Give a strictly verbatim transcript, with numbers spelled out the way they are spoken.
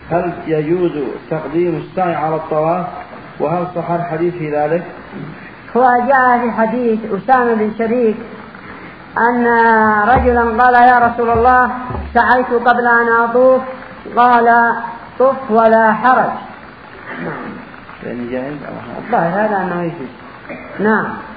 هل يجوز تقديم السعي على الطواف؟ وهل صح الحديث في ذلك؟ هو جاء في حديث أسامة بن شريك أن رجلا قال يا رسول الله سعيت قبل أن أطوف، قال طف ولا حرج. يعني جائز؟ هذا أنه يجوز. نعم.